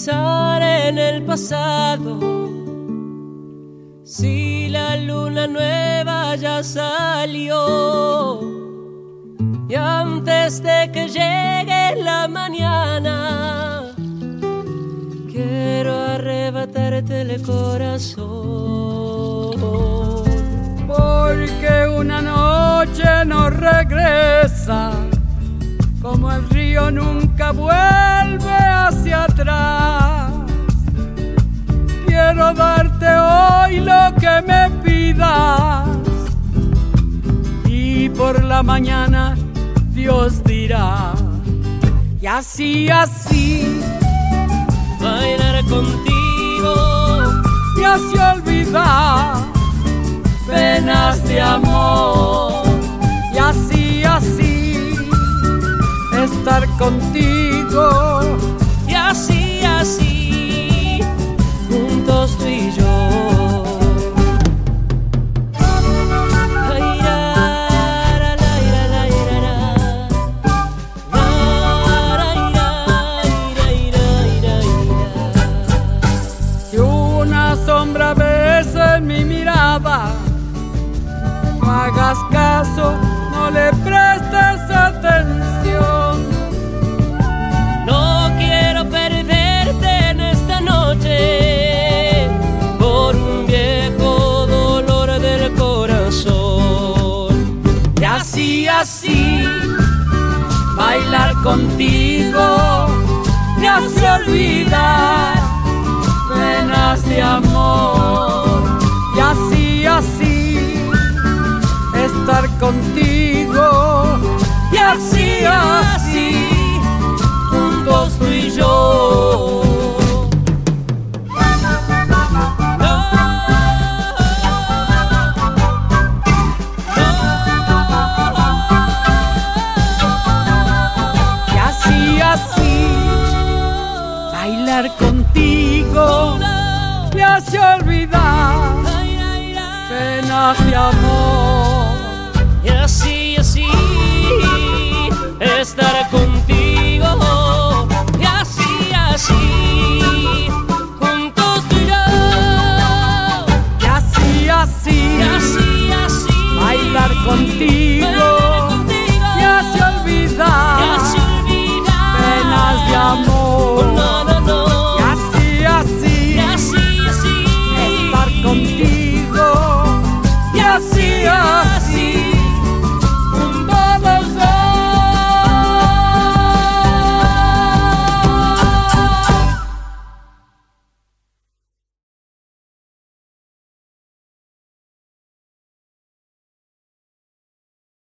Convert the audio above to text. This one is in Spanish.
pensar en el pasado. Si la luna nueva ya salió y antes de que llegue la mañana quiero arrebatarte el corazón, porque una noche no regresa, como el río nunca vuelve hacia atrás. Quiero darte hoy lo que me pidas y por la mañana Dios dirá. Y así, así bailar contigo y así olvidar penas de amor. Y así, así estar contigo. Y así, así juntos tú y yo. Si una sombra ves en mi mirada, no hagas caso, no le prestes atención. No quiero perderte en esta noche por un viejo dolor del corazón. Y así, así bailar contigo me hace olvidar penas de amor. Y así, así estar contigo. Y así, así juntos tú y yo. Y así, así bailar contigo me hace olvidar penas de amor. Y así, así estar contigo. Y así, así juntos tú y yo. Y así, así Y así, así bailar contigo me hace olvidar penas de amor. No, no, no. Y así, así Y así, así estar contigo. Y así, así